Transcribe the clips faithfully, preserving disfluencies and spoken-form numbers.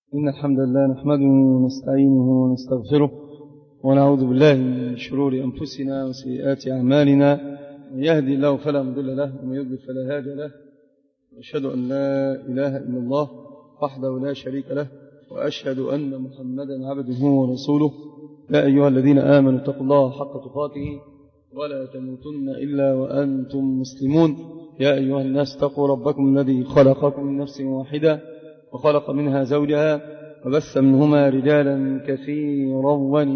إن الحمد لله نحمده ونستعينه ونستغفره ونعوذ بالله من شرور أنفسنا وسيئات أعمالنا. من يهدي الله فلا مضل له ومن يضلل فلا هادي له، وأشهد أن لا إله إلا الله وحده لا شريك له، وأشهد أن محمدا عبده ورسوله. يا أيها الذين آمنوا اتقوا الله حق تقاته ولا تموتن إلا وأنتم مسلمون. يا أيها الناس اتقوا ربكم الذي خلقكم من نفس واحدة وخلق منها زوجها وبث منهما رجالا كثيرا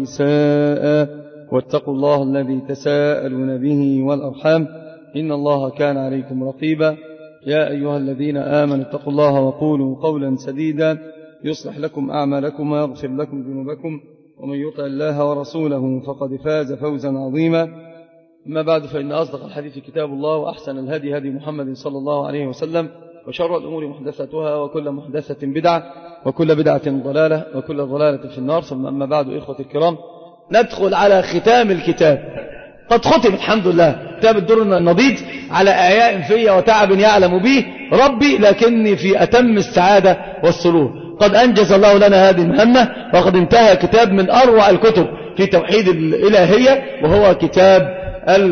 ونساء، واتقوا الله الذي تساءلون به والأرحام إن الله كان عليكم رقيبا. يا أيها الذين آمنوا اتقوا الله وقولوا قولا سديدا يصلح لكم أعمالكم ويغفر لكم ذنوبكم، ومن يطع الله ورسوله فقد فاز فوزا عظيما. أما بعد، فإن أصدق الحديث كتاب الله، وأحسن الهدي هدي محمد صلى الله عليه وسلم، وشر الأمور محدثتها، وكل محدثة بدعة، وكل بدعة ضلالة، وكل ضلالة في النار. ثم أما بعد، إخوة الكرام، ندخل على ختام الكتاب. قد ختم الحمد لله كتاب الدر النضيد على أعياء في وتعب يعلم به ربي، لكني في أتم السعادة والسرور. قد أنجز الله لنا هذه المهمة، وقد انتهى كتاب من أروع الكتب في توحيد الإلهية، وهو كتاب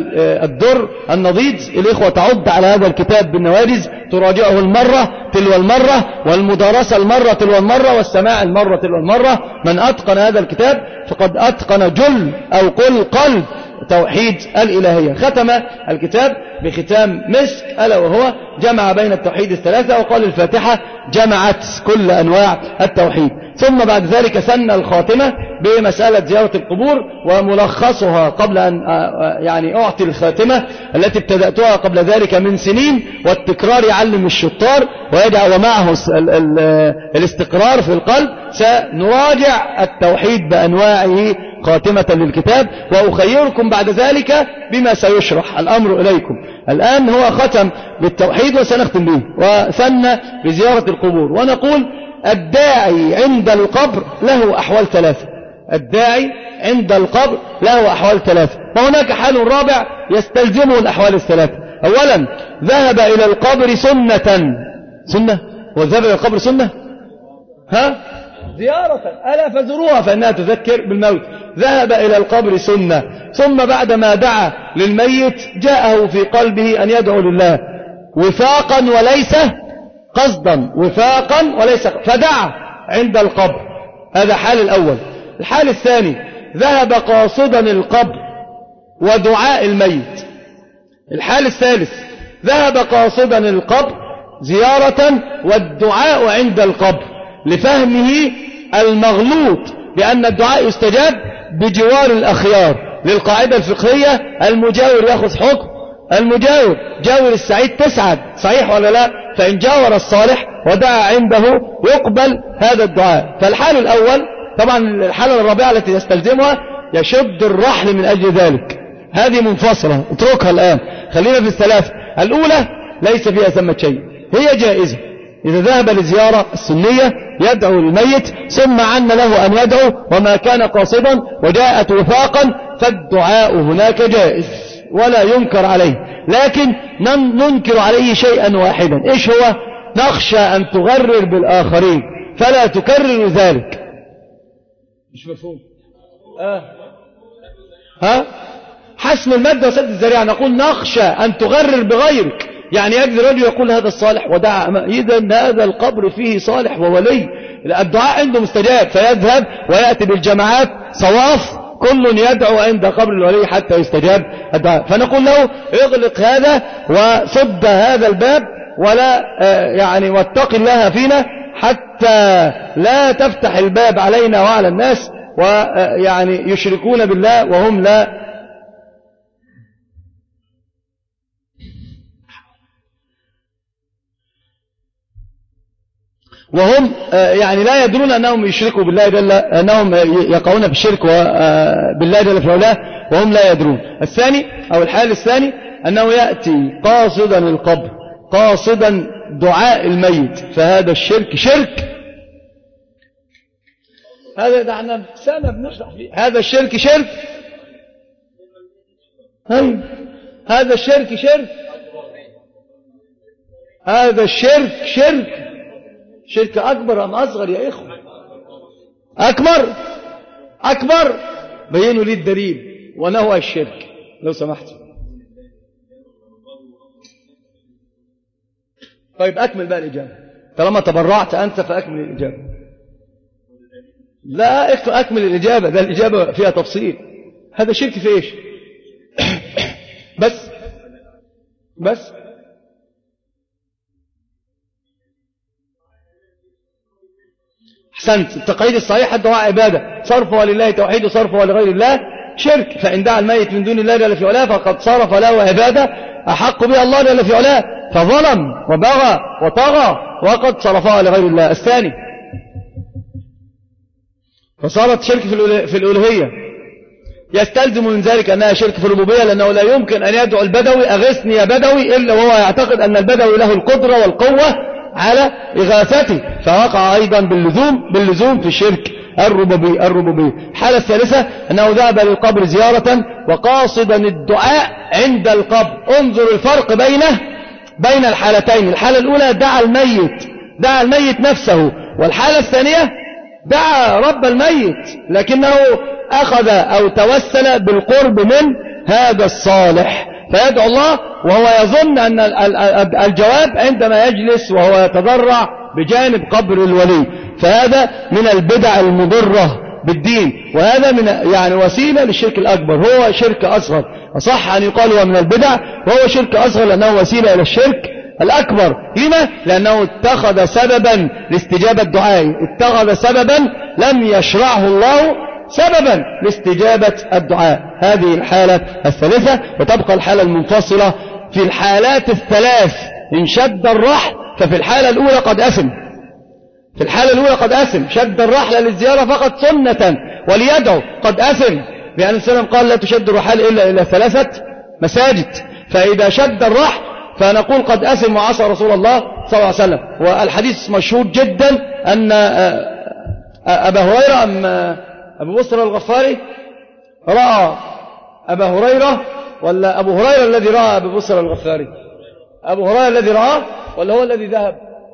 الدر النضيد. الإخوة تعد على هذا الكتاب بالنوارز، تراجعه المرة تلو المرة، والمدارسة المرة تلو المرة، والسماع المرة تلو المرة. من أتقن هذا الكتاب فقد أتقن جل أو قل قلب توحيد الإلهية. ختم الكتاب بختام مسك، ألا وهو جمع بين التوحيد الثلاثة، وقال الفاتحة جمعت كل أنواع التوحيد. ثم بعد ذلك سن الخاتمة بمسألة زيارة القبور، وملخصها قبل أن يعني أعطي الخاتمة التي ابتدأتها قبل ذلك من سنين. والتكرار يعلم الشطار ويجعل معه الاستقرار في القلب. سنراجع التوحيد بأنواعه خاتمة للكتاب، وأخيركم بعد ذلك بما سيشرح. الأمر إليكم. الآن هو ختم بالتوحيد وسنختم به، وثنى بزيارة القبور. ونقول الداعي عند القبر له أحوال ثلاثة. الداعي عند القبر له أحوال ثلاثة، وهناك حال رابع يستلزمه الأحوال الثلاثة. أولا، ذهب إلى القبر سنة. سنة والذهب إلى القبر سنة ها زيارة، ألا فزروها فإنها تذكر بالموت. ذهب إلى القبر سنة، ثم بعدما دعا للميت جاءه في قلبه أن يدعو لله وفاقا وليس قصدا، وفاقا وليس قصدا، فدعا عند القبر. هذا حال الأول. الحال الثاني، ذهب قاصدا القبر ودعاء الميت. الحال الثالث، ذهب قاصدا القبر زيارة والدعاء عند القبر، لفهمه المغلوط بأن الدعاء يستجاب بجوار الأخيار، للقاعدة الفقهية المجاور يأخذ حكم المجاور. جاور السعيد تسعد، صحيح ولا لا؟ فإن جاور الصالح ودعا عنده يقبل هذا الدعاء. فالحال الأول طبعا، الحالة الرابعة التي يستلزمها يشد الرحل من أجل ذلك، هذه منفصلة اتركها الآن. خلينا في الثلاثة. الأولى ليس فيها ثمة شيء، هي جائزة. إذا ذهب لزيارة السنية يدعو للميت، ثم عن له أن يدعو وما كان قاصدا وجاءت وفاقا، فالدعاء هناك جائز ولا ينكر عليه. لكن ننكر عليه شيئا واحدا، إيش هو؟ نخشى أن تغرر بالآخرين فلا تكرر ذلك. مش مفهوم؟ آه. ها؟ حسم المادة وسد الذريعة. نقول نخشى أن تغرر بغيرك، يعني يجد رجل يقول هذا الصالح ودعا، إذن هذا القبر فيه صالح وولي، الدعاء عنده مستجاب، فيذهب ويأتي بالجماعات صواف كل يدعو عند قبر الولي حتى يستجاب الدعاء. فنقول له اغلق هذا وصد هذا الباب، ولا يعني واتق الله فينا حتى لا تفتح الباب علينا وعلى الناس، ويعني يشركون بالله وهم لا وهم يعني لا يدرون أنهم يشركوا بالله جل، أنهم يقعون في الشرك بالله جل في علاه وهم لا يدرون. الثاني أو الحال الثاني أنه يأتي قاصدا القبر، قاصدا دعاء الميت، فهذا الشرك شرك. هذا دعنا سنة بنشرح فيه. هذا الشرك شرك، هذا الشرك شرك، هذا الشرك شرك. شرك أكبر أم أصغر يا إخوة؟ أكبر أكبر بينوا لي الدليل ونهوا الشرك لو سمحت. طيب أكمل بقى الإجابة طالما تبرعت أنت فأكمل الإجابة. لا أكمل الإجابة، ده الإجابة فيها تفصيل. هذا شرك في إيش؟ بس بس أحسنت. التقعيد الصحيح الدعاء عبادة، صرفها لله توحيد وصرفها لغير الله شرك. فإن دعا الميت من دون الله جل في علاه فقد صرف له عبادة أحق بها الله جل في علاه، فظلم وبغى وطغى وقد صرفها لغير الله. الثاني فصارت شرك في الألوهية، يستلزم من ذلك أنها شرك في الربوبية، لأنه لا يمكن أن يدعو البدوي أغثني يا بدوي إلا وهو يعتقد أن البدوي له القدرة والقوة على إغاثته، فوقع أيضا باللزوم باللزوم في شرك الربوبية الربوبية. الحالة الثالثة أنه ذهب للقبر زيارة وقاصدا الدعاء عند القبر. انظر الفرق بينه بين الحالتين. الحالة الأولى دعا الميت دعا الميت نفسه، والحالة الثانية دعا رب الميت لكنه أخذ أو توسل بالقرب من هذا الصالح، فيدعو الله وهو يظن أن الجواب عندما يجلس وهو يتضرع بجانب قبر الولي. فهذا من البدع المضرة بالدين، وهذا من يعني وسيلة للشرك الأكبر، هو شرك أصغر. أصح أن يقال هو من البدع وهو شرك أصغر لأنه وسيلة إلى الشرك الأكبر. لما؟ لأنه اتخذ سببا لاستجابة دعائه، اتخذ سببا لم يشرعه الله سببا لاستجابة الدعاء. هذه الحالة الثالثة. وتبقى الحالة المنفصلة في الحالات الثلاث. إن شد الرحل ففي الحالة الأولى قد أثم، في الحالة الأولى قد أثم. شد الرحل للزيارة فقط سنة وليدعو قد أثم، لأن السلام قال لا تشد الرحال إلا إلى ثلاثة مساجد. فإذا شد الرحل فنقول قد أثم وعصى رسول الله صلى الله عليه وسلم. والحديث مشهور جدا أن أبا هريرة أم أبو بصر الغفاري رأى أبا هريرة، ولا أبو هريرة الذي رأى أبو بصر الغفاري؟ أبو هريرة الذي رأى ولا هو الذي ذهب؟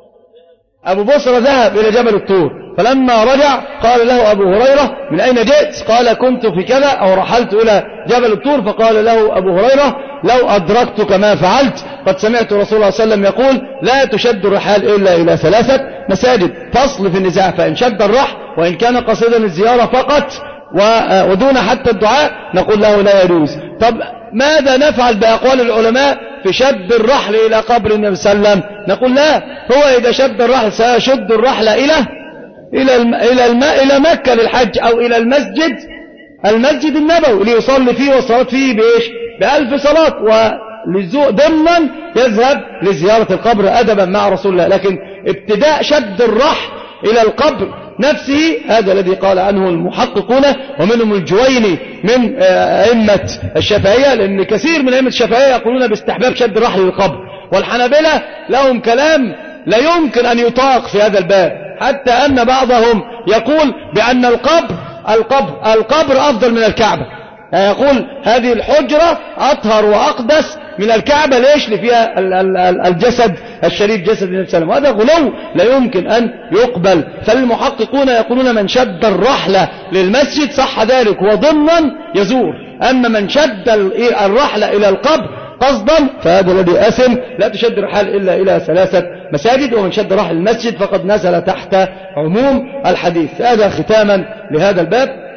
أبو بصر ذهب إلى جبل الطور، فلما رجع قال له أبو هريرة من أين جئت؟ قال كنت في كذا أو رحلت إلى جبل الطور. فقال له أبو هريرة لو أدركتك ما فعلت، قد سمعت رسول الله صلى الله عليه وسلم يقول لا تشد الرحال إلا إلى ثلاثة مساجد. فصل في النزاع، فإن شد الرحل وإن كان قصدا الزيارة فقط ودون حتى الدعاء نقول له لا يجوز. طب ماذا نفعل بأقوال العلماء في شد الرحل إلى قبر النبي صلى الله عليه وسلم؟ نقول لا، هو إذا شد الرحل سيشد الرحل إلى إلى الم... إلى الم... إلى مكة للحج أو إلى المسجد المسجد النبوي ليصلي فيه والصلاة فيه بإيش؟ بألف صلاة، وللزوء ضمن يذهب لزيارة القبر أدبا مع رسول الله. لكن ابتداء شد الرحل إلى القبر نفسه هذا الذي قال عنه المحققون ومنهم الجويني من أئمة الشافعية، لأن كثير من أئمة الشافعية يقولون باستحباب شد الرحل للقبر، والحنابلة لهم كلام لا يمكن أن يطاق في هذا الباب، حتى أن بعضهم يقول بأن القبر القبر القبر أفضل من الكعبة، يقول هذه الحجرة أطهر وأقدس من الكعبة. ليش؟ لفيها الجسد الشريف جسد النبي صلى الله عليه وسلم. وهذا غلو لا يمكن أن يقبل. فالمحققون يقولون من شد الرحلة للمسجد صح ذلك وضمنا يزور، أما من شد الرحلة إلى القبر قصدا فهذا الذي أثم. لا تشد الرحال إلا إلى ثلاثة مساجد، ومن شد رحل المسجد فقد نزل تحت عموم الحديث. هذا ختاما لهذا الباب.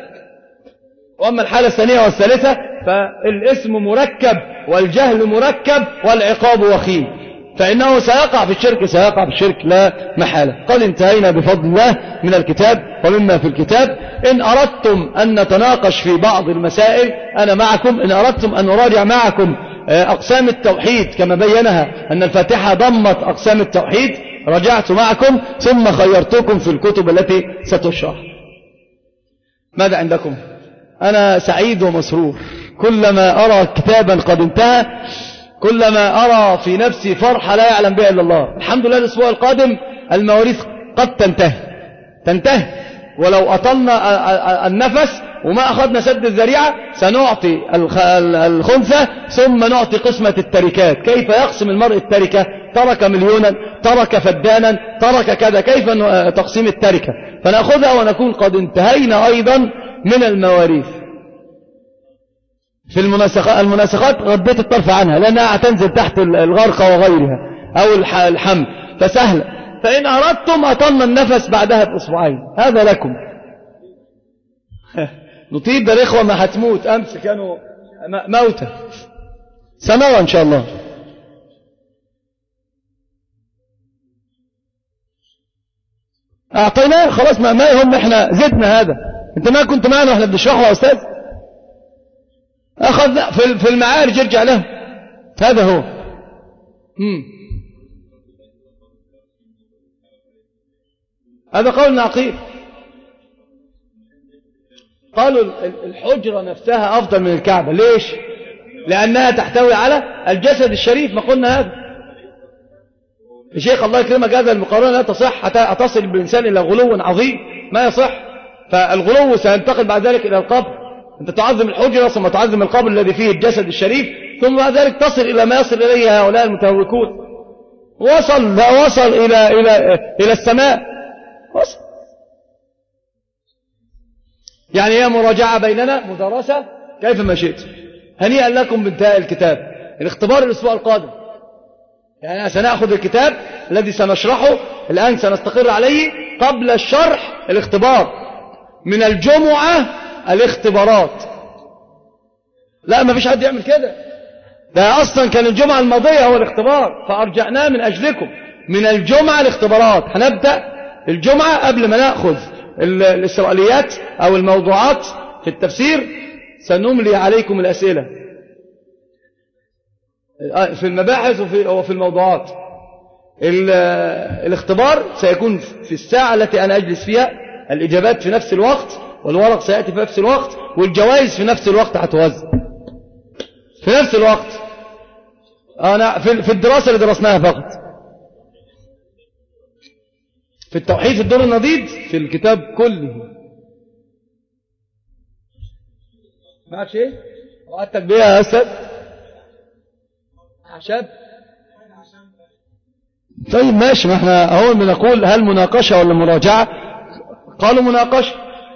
وأما الحالة الثانية والثالثة فالاسم مركب والجهل مركب والعقاب وخيم، فإنه سيقع في الشرك سيقع في الشرك لا محالة. قد انتهينا بفضل الله من الكتاب ومما في الكتاب. إن أردتم أن نتناقش في بعض المسائل أنا معكم، إن أردتم أن نراجع معكم أقسام التوحيد كما بينها أن الفاتحة ضمت أقسام التوحيد رجعت معكم ثم خيرتكم في الكتب التي ستشرح. ماذا عندكم؟ أنا سعيد ومسرور، كلما أرى كتابا قد انتهى كلما أرى في نفسي فرحة لا يعلم بها إلا الله. الحمد لله الأسبوع القادم المواريث قد تنتهي تنتهي ولو أطلنا النفس وما أخذنا سد الذريعة سنعطي الخنثى ثم نعطي قسمة التركات. كيف يقسم المرء التركة؟ ترك مليونا، ترك فدانا، ترك كذا، كيف تقسيم التركة؟ فنأخذها ونكون قد انتهينا أيضا من المواريث. في المناسخات, المناسخات غضيت الطرف عنها لأنها هتنزل تحت الغرقة وغيرها أو الحمل فسهل. فإن أردتم أطلنا النفس بعدها بأسبوعين، هذا لكم. نطيب ده الإخوة ما هتموت، أمس كانوا موتى، سنرى إن شاء الله. أعطيناه خلاص، ما, ما يهم، إحنا زدنا هذا. أنت ما كنت معنا وإحنا بنشرحه يا أستاذ؟ أخذ في المعارج يرجع له، هذا هو. مم. هذا قول نعقيب. قالوا الحجرة نفسها أفضل من الكعبة. ليش؟ لأنها تحتوي على الجسد الشريف، ما قلنا هذا. الشيخ الله يكرمك هذا المقارنة لا تصح، حتى تصل بالإنسان إلى غلو عظيم ما يصح. فالغلو سينتقل بعد ذلك إلى القبر. أنت تعظم الحجرة ثم تعظم القبر الذي فيه الجسد الشريف، ثم بعد ذلك تصل إلى ما يصل إليه هؤلاء المتهوكون. وصل لا وصل إلى إلى إلى السماء، وصل. يعني هي مراجعة بيننا، مدرسة كيف ما شئت. هنيئا لكم بانتهاء الكتاب. الاختبار الأسبوع القادم، يعني سنأخذ الكتاب الذي سنشرحه الآن، سنستقر عليه قبل الشرح الاختبار. من الجمعة الاختبارات. لا، ما فيش حد يعمل كده. ده أصلا كان الجمعة الماضية هو الاختبار، فأرجعناه من أجلكم. من الجمعة الاختبارات، هنبدأ الجمعة قبل ما نأخذ الإسرائيليات أو الموضوعات في التفسير. سنملي عليكم الأسئلة في المباحث وفي, وفي الموضوعات. الاختبار سيكون في الساعة التي أنا أجلس فيها، الإجابات في نفس الوقت، والورق سيأتي في نفس الوقت، والجوائز في نفس الوقت هتوزع في نفس الوقت. أنا في الدراسة اللي درسناها فقط في التوحيد في الدور النضيد في الكتاب كله. معك شيء؟ وقعدتك بيها يا أسد عشاب. طيب ماشي، ما احنا اهو بنقول هل مناقشة ولا مراجعة؟ قالوا مناقشة.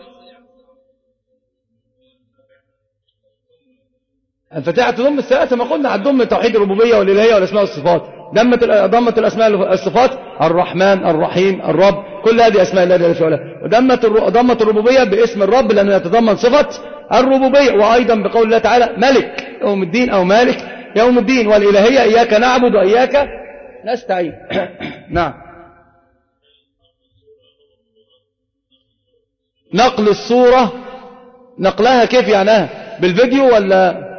الفاتحة تضم الثلاثة، ما قلنا هتضم توحيد الربوبية والإلهية والأسماء والصفات. ضمت ضمت الأسماء والصفات، الرحمن الرحيم الرب، كل هذه أسماء الله جل وعلا. وضمت ضمت الربوبية باسم الرب لأنه يتضمن صفة الربوبية، وأيضا بقول الله تعالى ملك يوم الدين أو مالك يوم الدين، والإلهية إياك نعبد وإياك نستعين. نعم. نقل الصورة، نقلها كيف يعني؟ بالفيديو ولا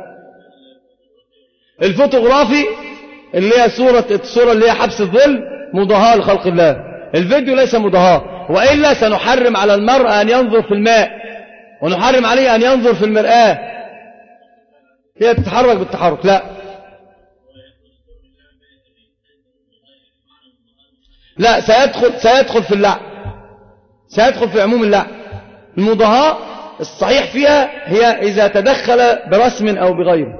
الفوتوغرافي اللي هي صورة الصورة اللي هي حبس الظل مضاهاة لخلق الله. الفيديو ليس مضاهاة، وإلا سنحرم على المرء أن ينظر في الماء، ونحرم عليه أن ينظر في المرآة هي تتحرك بالتحرك. لا لا سيدخل سيدخل في اللعب، سيدخل في عموم اللعب. المضاهاة الصحيح فيها هي إذا تدخل برسم أو بغيره.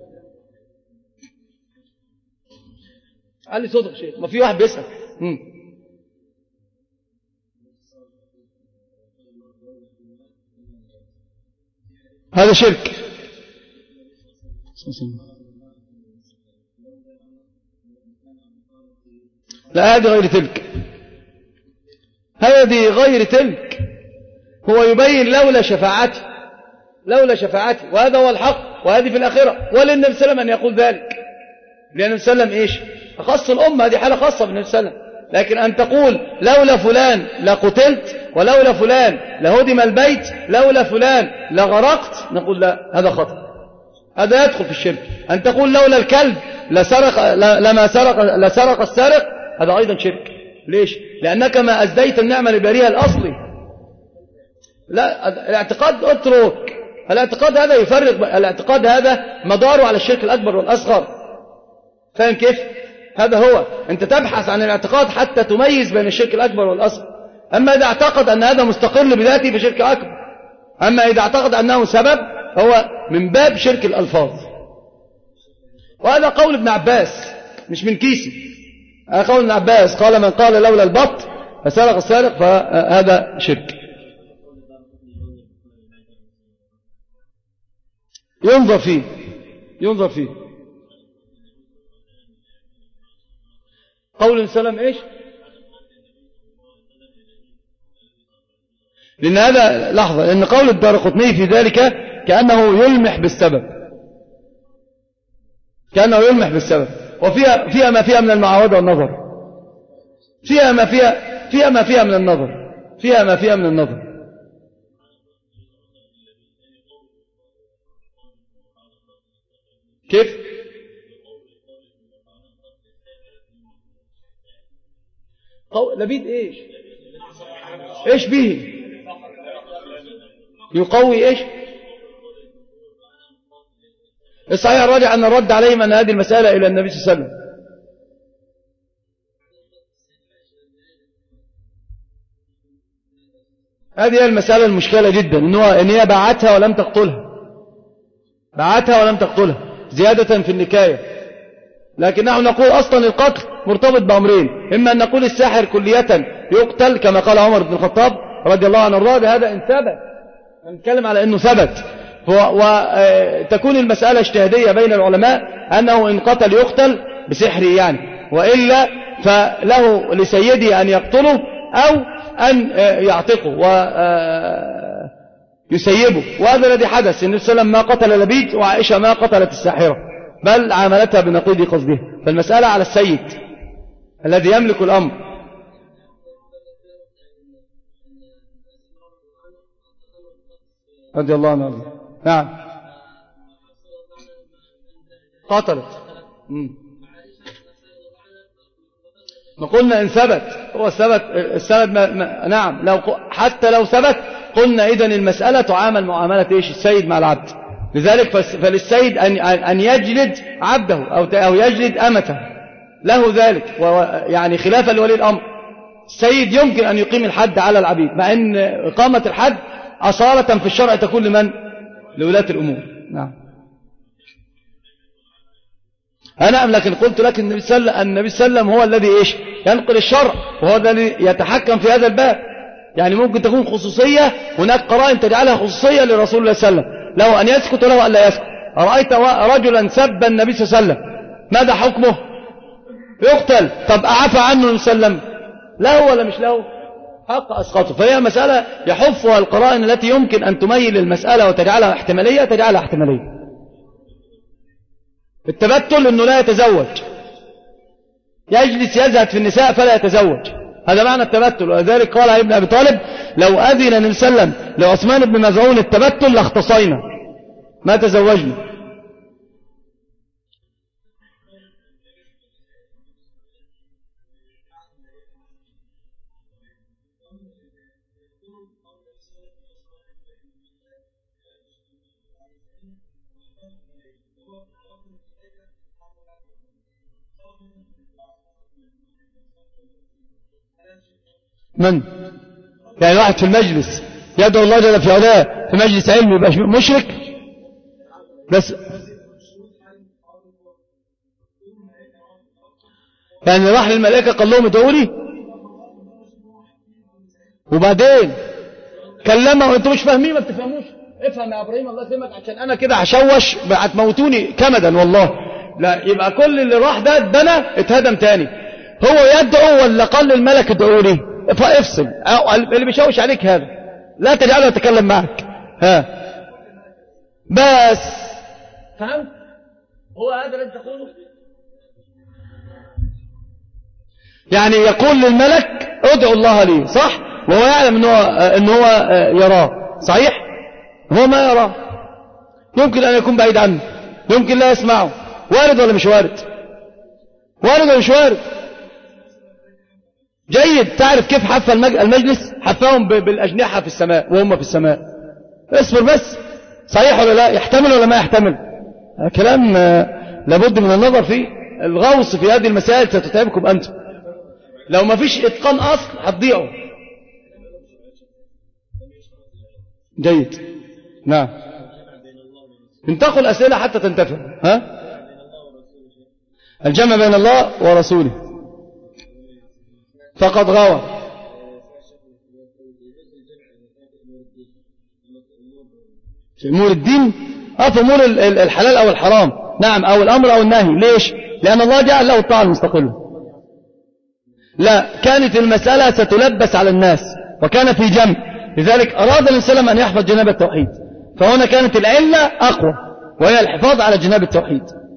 قال لي صدق شيء، ما في واحد بيسأل. مم. هذا شرك. لا، هذه غير تلك، هذه غير تلك. هو يبين لولا شفاعتي، لولا شفاعتي، وهذا هو الحق، وهذه في الآخرة. وللنبي صلى الله عليه وسلم أن يقول ذلك، لأن النبي صلى الله عليه وسلم إيش؟ أخص الأمة، هذه حالة خاصة بالنبي صلى الله عليه وسلم. لكن أن تقول لولا فلان لقتلت، ولولا فلان لهدم البيت، لولا فلان لغرقت، نقول لا، هذا خطأ، هذا يدخل في الشرك. أن تقول لولا الكلب لسرق لما سرق لسرق السارق، هذا أيضا شرك. ليش؟ لأنك ما أزديت النعمة لباريها الأصلي. لا، الاعتقاد اترك الاعتقاد هذا يفرق، الاعتقاد هذا مداره على الشرك الأكبر والأصغر. فاهم كيف؟ هذا هو. أنت تبحث عن الاعتقاد حتى تميز بين الشرك الأكبر والأصغر. أما إذا اعتقد أن هذا مستقل بذاته فشرك أكبر. أما إذا اعتقد أنه سبب هو من باب شرك الألفاظ. وهذا قول ابن عباس مش من كيسي، هذا قول ابن عباس قال من قال لولا البط فسرق السارق فهذا شرك. ينظر فيه ينظر فيه قول السلام إيش؟ لأن هذا لحظة، لأن قول الدارقطني في ذلك كأنه يلمح بالسبب، كأنه يلمح بالسبب، وفيها فيها ما فيها من المعاودة والنظر، فيها ما فيها فيها ما فيها من النظر، فيها ما فيها من النظر. كيف؟ لبيد إيش؟ إيش به؟ يقوي إيش؟ الصحيح الراجع أن الرد عليهم أن هذه المسألة إلى النبي صلى الله عليه وسلم. هذه هي المسألة المشكلة جدا، إن هي باعتها ولم تقتلها، باعتها ولم تقتلها زيادة في النكاية. لكن نحن نقول أصلا القتل مرتبط بأمرين، إما أن نقول الساحر كلية يقتل كما قال عمر بن الخطاب رضي الله عنه وارضاه، هذا إن ثبت، نتكلم على أنه ثبت، وتكون المسألة اجتهادية بين العلماء أنه إن قتل يقتل بسحره يعني، وإلا فله لسيده أن يقتله أو أن يعتقه ويسيبه. وهذا الذي حدث، النبي صلى الله عليه وسلم ما قتل لبيد وعائشة ما قتلت الساحرة، بل عاملتها بنقيض قصدها. فالمسألة على السيد الذي يملك الأمر. رضي الله عنه. نعم قتلت. ما قلنا إن ثبت، هو الثبت السند ما ما نعم لو حتى لو ثبت قلنا إذن المسألة تعامل معاملة إيش؟ السيد مع العبد. لذلك فللسيد أن أن يجلد عبده أو أو يجلد أمته، له ذلك، يعني خلافا لولي الأمر. السيد يمكن أن يقيم الحد على العبيد، مع أن إقامة الحد أصالة في الشرع تكون لمن؟ لولاة الأمور. نعم أنا لكن قلت لك النبي صلى الله عليه وسلم هو الذي إيش؟ ينقل الشرع، وهو الذي يتحكم في هذا الباب. يعني ممكن تكون خصوصية، هناك قرائن تجعلها خصوصية لرسول الله صلى الله عليه وسلم، له أن يسكت وله أن لا يسكت. أرأيت رجلا سب النبي صلى الله عليه وسلم ماذا حكمه؟ يقتل. طب أعفى عنه النبي صلى الله عليه وسلم، له ولا مش له؟ حق أسقطه. فهي مسألة يحفها القرائن التي يمكن أن تميل المسألة وتجعلها احتمالية، تجعلها احتمالية. التبتل أنه لا يتزوج، يجلس يزهد في النساء فلا يتزوج، هذا معنى التبتل. ولذلك قال ابن أبي طالب لو أذن النبي صلى الله عليه وسلم لعثمان بن مزعون التبتل لاختصينا ما تزوجنا. من؟ يعني واحد في المجلس يدعو الله جل في علاه في مجلس علمي يبقى مشرك؟ بس يعني راح للملائكة قال لهم ادعوا لي، وبعدين كلمه وانتم مش فاهمين، ما بتفهموش. افهم يا ابراهيم الله يسلمك، عشان انا كده هشوش هتموتوني كمدا والله. لا يبقى كل اللي راح ده اتبنى اتهدم تاني. هو يدعو ولا قال للملك ادعوا لي؟ فافصل. اللي بيشوش عليك هذا لا تجعله يتكلم معك. ها بس فهمت؟ هو هذا الذي تقوله، يعني يقول للملك ادعو الله لي، صح؟ وهو يعلم ان هو ان هو يراه، صحيح؟ هو ما يراه، يمكن ان يكون بعيد عنه، يمكن لا يسمعه. وارد ولا مش وارد؟ وارد ولا مش وارد؟ جيد. تعرف كيف حف المجلس؟ حفاهم بالأجنحة في السماء وهم في السماء. اصبر بس، صحيح ولا لا؟ يحتمل ولا ما يحتمل؟ كلام لابد من النظر فيه. الغوص في هذه المسائل ستتعبكم أنتم، لو ما فيش إتقان أصل هتضيعوا. جيد. نعم، انتقل الأسئلة حتى تنتفع. ها؟ الجمع بين الله ورسوله فقد غوى. في أمور الدين، اه في أمور الحلال أو الحرام، نعم، أو الأمر أو النهي. ليش؟ لأن الله جعل له الطاعة المستقلة. لا، كانت المسألة ستلبس على الناس وكان في جمع، لذلك أراد النبي صلى الله عليه وسلم أن يحفظ جناب التوحيد، فهنا كانت العلة أقوى وهي الحفاظ على جناب التوحيد.